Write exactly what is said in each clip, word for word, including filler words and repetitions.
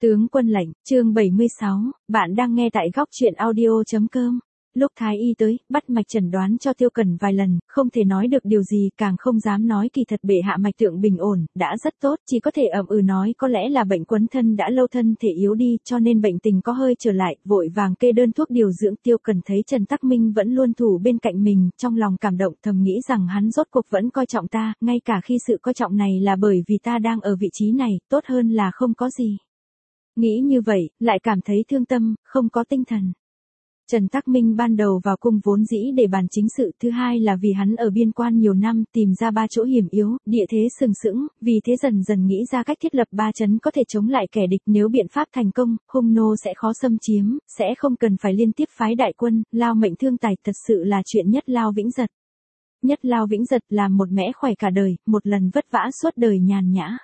Tướng quân lệnh, chương bảy mươi sáu, bạn đang nghe tại góc truyện audio.com. Lúc Thái Y tới, bắt mạch chẩn đoán cho Tiêu Cần vài lần, không thể nói được điều gì, càng không dám nói kỳ thật bệ hạ mạch tượng bình ổn, đã rất tốt, chỉ có thể ậm ừ nói có lẽ là bệnh quấn thân đã lâu thân thể yếu đi, cho nên bệnh tình có hơi trở lại, vội vàng kê đơn thuốc điều dưỡng. Tiêu Cần thấy Trần Tắc Minh vẫn luôn thủ bên cạnh mình, trong lòng cảm động, thầm nghĩ rằng hắn rốt cuộc vẫn coi trọng ta, ngay cả khi sự coi trọng này là bởi vì ta đang ở vị trí này, tốt hơn là không có gì. Nghĩ như vậy, lại cảm thấy thương tâm, không có tinh thần. Trần Tắc Minh ban đầu vào cung vốn dĩ để bàn chính sự, thứ hai là vì hắn ở biên quan nhiều năm, tìm ra ba chỗ hiểm yếu, địa thế sừng sững, vì thế dần dần nghĩ ra cách thiết lập ba trấn có thể chống lại kẻ địch. Nếu biện pháp thành công, hung nô sẽ khó xâm chiếm, sẽ không cần phải liên tiếp phái đại quân, lao mệnh thương tài, thật sự là chuyện nhất lao vĩnh giật. Nhất lao vĩnh giật làm một mẽ khỏe cả đời, một lần vất vả suốt đời nhàn nhã.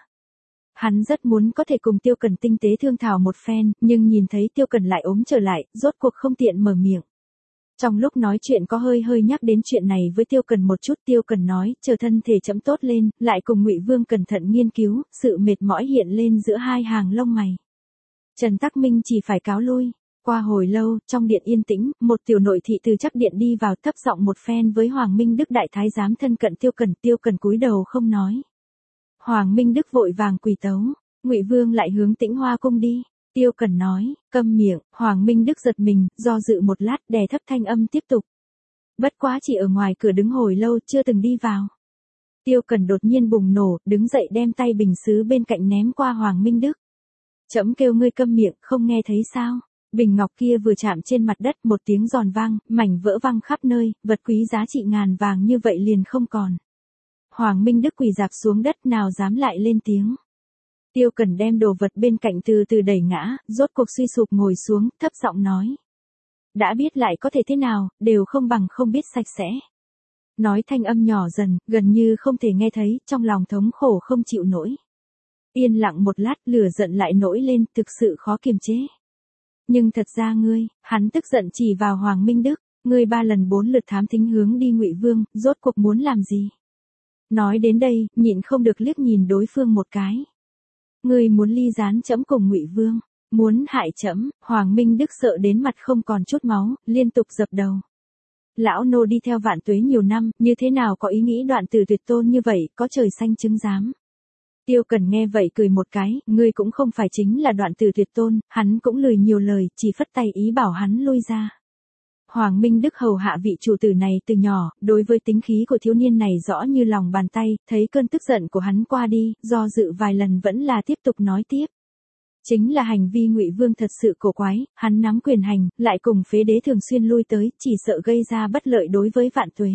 Hắn rất muốn có thể cùng Tiêu Cần tinh tế thương thảo một phen, nhưng nhìn thấy Tiêu Cần lại ốm trở lại, rốt cuộc không tiện mở miệng. Trong lúc nói chuyện có hơi hơi nhắc đến chuyện này với Tiêu Cần một chút. Tiêu Cần nói, chờ thân thể chậm tốt lên, lại cùng Ngụy Vương cẩn thận nghiên cứu, sự mệt mỏi hiện lên giữa hai hàng lông mày. Trần Tắc Minh chỉ phải cáo lui. Qua hồi lâu, trong điện yên tĩnh, một tiểu nội thị từ chắc điện đi vào, thấp giọng một phen với Hoàng Minh Đức đại thái giám thân cận Tiêu Cần. Tiêu Cần cúi đầu không nói. Hoàng Minh Đức vội vàng quỳ tấu, Ngụy Vương lại hướng Tĩnh Hoa cung đi. Tiêu Cần nói, câm miệng. Hoàng Minh Đức giật mình, do dự một lát, đè thấp thanh âm tiếp tục. Bất quá chỉ ở ngoài cửa đứng hồi lâu, chưa từng đi vào. Tiêu Cần đột nhiên bùng nổ, đứng dậy đem tay bình sứ bên cạnh ném qua Hoàng Minh Đức. Trẫm kêu ngươi câm miệng, không nghe thấy sao? Bình ngọc kia vừa chạm trên mặt đất, một tiếng giòn vang, mảnh vỡ văng khắp nơi, vật quý giá trị ngàn vàng như vậy liền không còn. Hoàng Minh Đức quỳ rạp xuống đất, nào dám lại lên tiếng. Tiêu Cần đem đồ vật bên cạnh từ từ đẩy ngã, rốt cuộc suy sụp ngồi xuống, thấp giọng nói. Đã biết lại có thể thế nào, đều không bằng không biết sạch sẽ. Nói thanh âm nhỏ dần, gần như không thể nghe thấy, trong lòng thống khổ không chịu nổi. Yên lặng một lát, lửa giận lại nổi lên, thực sự khó kiềm chế. Nhưng thật ra ngươi, hắn tức giận chỉ vào Hoàng Minh Đức, ngươi ba lần bốn lượt thám thính hướng đi Ngụy Vương, rốt cuộc muốn làm gì? Nói đến đây, nhịn không được liếc nhìn đối phương một cái. Ngươi muốn ly gián trẫm cùng Ngụy Vương, muốn hại trẫm. Hoàng Minh Đức sợ đến mặt không còn chút máu, liên tục dập đầu. Lão nô đi theo Vạn Tuế nhiều năm, như thế nào có ý nghĩ đoạn tử tuyệt tôn như vậy, có trời xanh chứng giám. Tiêu Cần nghe vậy cười một cái, ngươi cũng không phải chính là đoạn tử tuyệt tôn, hắn cũng lười nhiều lời, chỉ phất tay ý bảo hắn lui ra. Hoàng Minh Đức hầu hạ vị chủ tử này từ nhỏ, đối với tính khí của thiếu niên này rõ như lòng bàn tay, thấy cơn tức giận của hắn qua đi, do dự vài lần vẫn là tiếp tục nói tiếp. Chính là hành vi Ngụy Vương thật sự cổ quái, hắn nắm quyền hành, lại cùng phế đế thường xuyên lui tới, chỉ sợ gây ra bất lợi đối với Vạn Tuế.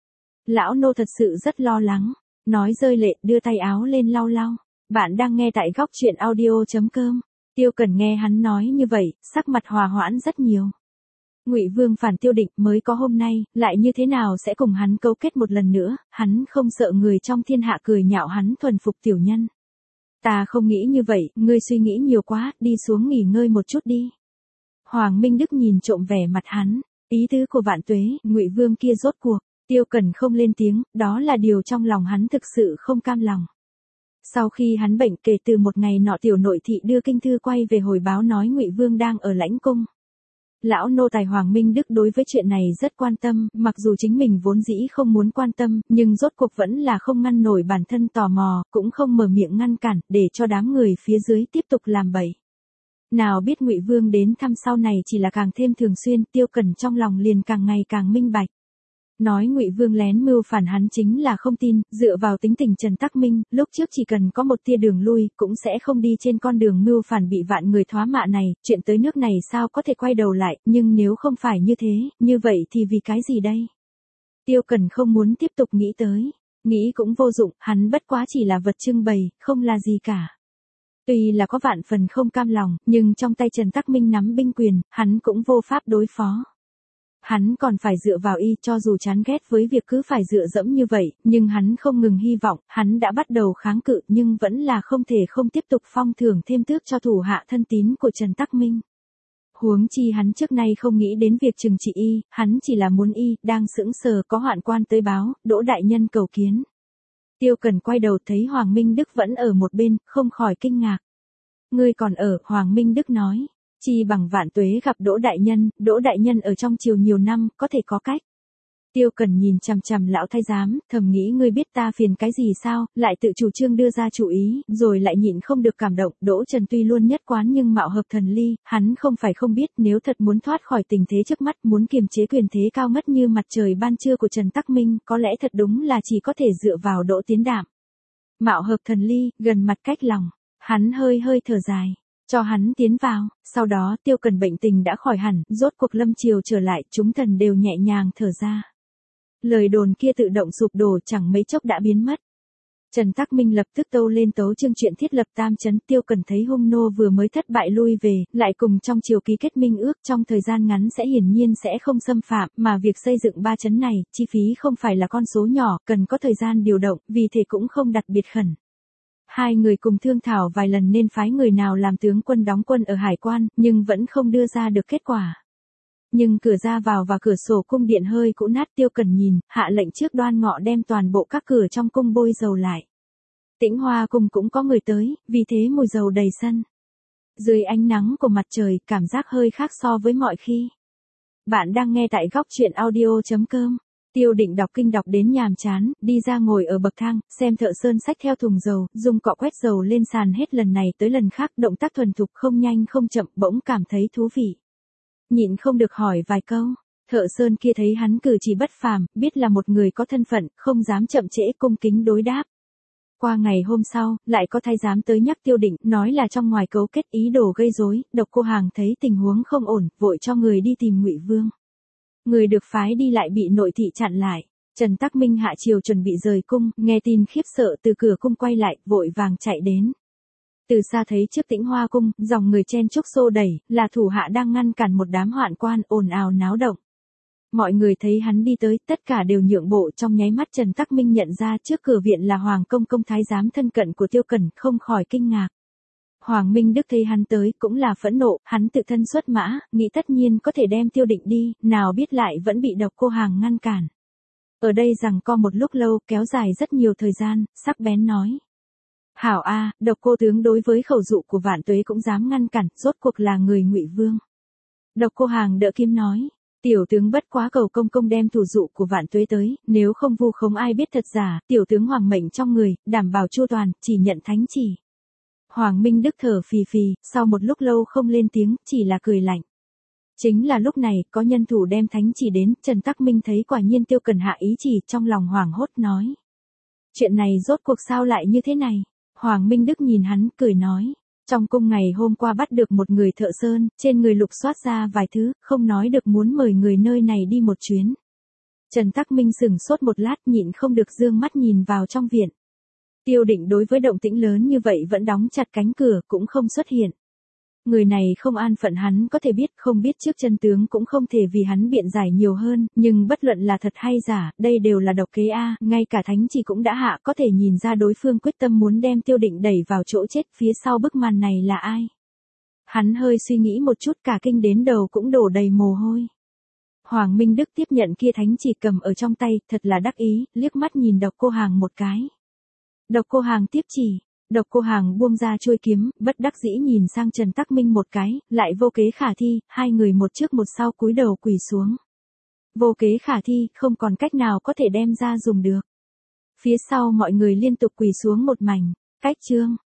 Lão nô thật sự rất lo lắng, nói rơi lệ, đưa tay áo lên lau lau. Bạn đang nghe tại góc truyện audio.com. Tiêu Cần nghe hắn nói như vậy, sắc mặt hòa hoãn rất nhiều. Ngụy Vương phản Tiêu Định mới có hôm nay, lại như thế nào sẽ cùng hắn cấu kết một lần nữa, hắn không sợ người trong thiên hạ cười nhạo hắn thuần phục tiểu nhân. Ta không nghĩ như vậy, ngươi suy nghĩ nhiều quá, đi xuống nghỉ ngơi một chút đi. Hoàng Minh Đức nhìn trộm vẻ mặt hắn, ý tứ của Vạn Tuế, Ngụy Vương kia rốt cuộc. Tiêu Cần không lên tiếng, đó là điều trong lòng hắn thực sự không cam lòng. Sau khi hắn bệnh, kể từ một ngày nọ tiểu nội thị đưa kinh thư quay về hồi báo nói Ngụy Vương đang ở lãnh cung. Lão nô tài Hoàng Minh Đức đối với chuyện này rất quan tâm, mặc dù chính mình vốn dĩ không muốn quan tâm, nhưng rốt cuộc vẫn là không ngăn nổi bản thân tò mò, cũng không mở miệng ngăn cản, để cho đám người phía dưới tiếp tục làm bậy. Nào biết Ngụy Vương đến thăm sau này chỉ là càng thêm thường xuyên, Tiêu Cần trong lòng liền càng ngày càng minh bạch. Nói Ngụy Vương lén mưu phản hắn chính là không tin, dựa vào tính tình Trần Tắc Minh, lúc trước chỉ cần có một tia đường lui, cũng sẽ không đi trên con đường mưu phản bị vạn người thoá mạ này, chuyện tới nước này sao có thể quay đầu lại, nhưng nếu không phải như thế, như vậy thì vì cái gì đây? Tiêu Cần không muốn tiếp tục nghĩ tới, nghĩ cũng vô dụng, hắn bất quá chỉ là vật trưng bày, không là gì cả. Tuy là có vạn phần không cam lòng, nhưng trong tay Trần Tắc Minh nắm binh quyền, hắn cũng vô pháp đối phó. Hắn còn phải dựa vào y, cho dù chán ghét với việc cứ phải dựa dẫm như vậy, nhưng hắn không ngừng hy vọng, hắn đã bắt đầu kháng cự nhưng vẫn là không thể không tiếp tục phong thưởng thêm tước cho thủ hạ thân tín của Trần Tắc Minh. Huống chi hắn trước nay không nghĩ đến việc trừng trị y, hắn chỉ là muốn y, đang sững sờ có hoạn quan tới báo, Đỗ đại nhân cầu kiến. Tiêu Cần quay đầu thấy Hoàng Minh Đức vẫn ở một bên, không khỏi kinh ngạc. Ngươi còn ở, Hoàng Minh Đức nói. Chi bằng vạn tuế gặp Đỗ đại nhân, Đỗ đại nhân ở trong triều nhiều năm, có thể có cách. Tiêu Cần nhìn chằm chằm lão thái giám, thầm nghĩ ngươi biết ta phiền cái gì sao, lại tự chủ trương đưa ra chủ ý, rồi lại nhịn không được cảm động, Đỗ Trần tuy luôn nhất quán nhưng mạo hợp thần ly, hắn không phải không biết nếu thật muốn thoát khỏi tình thế trước mắt, muốn kiềm chế quyền thế cao ngất như mặt trời ban trưa của Trần Tắc Minh, có lẽ thật đúng là chỉ có thể dựa vào Đỗ Tiến Đạm. Mạo hợp thần ly, gần mặt cách lòng, hắn hơi hơi thở dài. Cho hắn tiến vào, sau đó Tiêu Cần bệnh tình đã khỏi hẳn, rốt cuộc lâm triều trở lại, chúng thần đều nhẹ nhàng thở ra. Lời đồn kia tự động sụp đổ chẳng mấy chốc đã biến mất. Trần Tắc Minh lập tức tâu lên tấu chương chuyện thiết lập tam chấn. Tiêu Cần thấy hung nô vừa mới thất bại lui về, lại cùng trong triều ký kết minh ước trong thời gian ngắn sẽ hiển nhiên sẽ không xâm phạm, mà việc xây dựng ba chấn này, chi phí không phải là con số nhỏ, cần có thời gian điều động, vì thế cũng không đặc biệt khẩn. Hai người cùng thương thảo vài lần nên phái người nào làm tướng quân đóng quân ở hải quan, nhưng vẫn không đưa ra được kết quả. Nhưng cửa ra vào và cửa sổ cung điện hơi cũ nát. Tiêu Cần nhìn, hạ lệnh trước Đoan Ngọ đem toàn bộ các cửa trong cung bôi dầu lại. Tĩnh Hoa cung cũng có người tới, vì thế mùi dầu đầy sân. Dưới ánh nắng của mặt trời, cảm giác hơi khác so với mọi khi. Bạn đang nghe tại góc truyện audio chấm com. Tiêu Định đọc kinh đọc đến nhàm chán, đi ra ngồi ở bậc thang, xem thợ sơn xách theo thùng dầu, dùng cọ quét dầu lên sàn hết lần này tới lần khác, động tác thuần thục không nhanh không chậm, bỗng cảm thấy thú vị. Nhịn không được hỏi vài câu, thợ sơn kia thấy hắn cử chỉ bất phàm, biết là một người có thân phận, không dám chậm trễ, cung kính đối đáp. Qua ngày hôm sau, lại có thái giám tới nhắc Tiêu Định, nói là trong ngoài cấu kết ý đồ gây rối. Độc Cô Hàng thấy tình huống không ổn, vội cho người đi tìm Ngụy Vương. Người được phái đi lại bị nội thị chặn lại. Trần Tắc Minh hạ triều chuẩn bị rời cung, nghe tin khiếp sợ từ cửa cung quay lại, vội vàng chạy đến. Từ xa thấy trước Tĩnh Hoa cung, dòng người chen chúc xô đẩy, là thủ hạ đang ngăn cản một đám hoạn quan ồn ào náo động. Mọi người thấy hắn đi tới, tất cả đều nhượng bộ. Trong nháy mắt Trần Tắc Minh nhận ra trước cửa viện là Hoàng công công thái giám thân cận của Tiêu Cần, không khỏi kinh ngạc. Hoàng Minh Đức thấy hắn tới, cũng là phẫn nộ, hắn tự thân xuất mã, nghĩ tất nhiên có thể đem Tiêu Định đi, nào biết lại vẫn bị Độc Cô Hàng ngăn cản. Ở đây giằng co một lúc lâu, kéo dài rất nhiều thời gian, sắc bén nói. Hảo a, Độc Cô tướng đối với khẩu dụ của Vạn Tuế cũng dám ngăn cản, rốt cuộc là người Ngụy Vương. Độc Cô Hàng đỡ kim nói, tiểu tướng bất quá cầu công công đem thủ dụ của Vạn Tuế tới, nếu không vu khống ai biết thật giả, tiểu tướng hoàng mệnh trong người, đảm bảo chu toàn, chỉ nhận thánh chỉ. Hoàng Minh Đức thở phì phì, sau một lúc lâu không lên tiếng, chỉ là cười lạnh. Chính là lúc này, có nhân thủ đem thánh chỉ đến, Trần Tắc Minh thấy quả nhiên Tiêu Cần hạ ý chỉ, trong lòng hoảng hốt nói. Chuyện này rốt cuộc sao lại như thế này? Hoàng Minh Đức nhìn hắn, cười nói. Trong cung ngày hôm qua bắt được một người thợ sơn, trên người lục soát ra vài thứ, không nói được muốn mời người nơi này đi một chuyến. Trần Tắc Minh sững sốt một lát, nhịn không được dương mắt nhìn vào trong viện. Tiêu Định đối với động tĩnh lớn như vậy vẫn đóng chặt cánh cửa, cũng không xuất hiện. Người này không an phận hắn có thể biết, không biết trước chân tướng cũng không thể vì hắn biện giải nhiều hơn, nhưng bất luận là thật hay giả, đây đều là độc kế a, ngay cả thánh chỉ cũng đã hạ, có thể nhìn ra đối phương quyết tâm muốn đem Tiêu Định đẩy vào chỗ chết, phía sau bức màn này là ai? Hắn hơi suy nghĩ một chút, cả kinh đến đầu cũng đổ đầy mồ hôi. Hoàng Minh Đức tiếp nhận kia thánh chỉ cầm ở trong tay, thật là đắc ý, liếc mắt nhìn Độc Cô Hàng một cái. Độc Cô Hàng tiếp chỉ, Độc Cô Hàng buông ra chuôi kiếm, bất đắc dĩ nhìn sang Trần Tắc Minh một cái, lại vô kế khả thi, hai người một trước một sau cúi đầu quỳ xuống. Vô kế khả thi, không còn cách nào có thể đem ra dùng được. Phía sau mọi người liên tục quỳ xuống một mảnh, cách chương.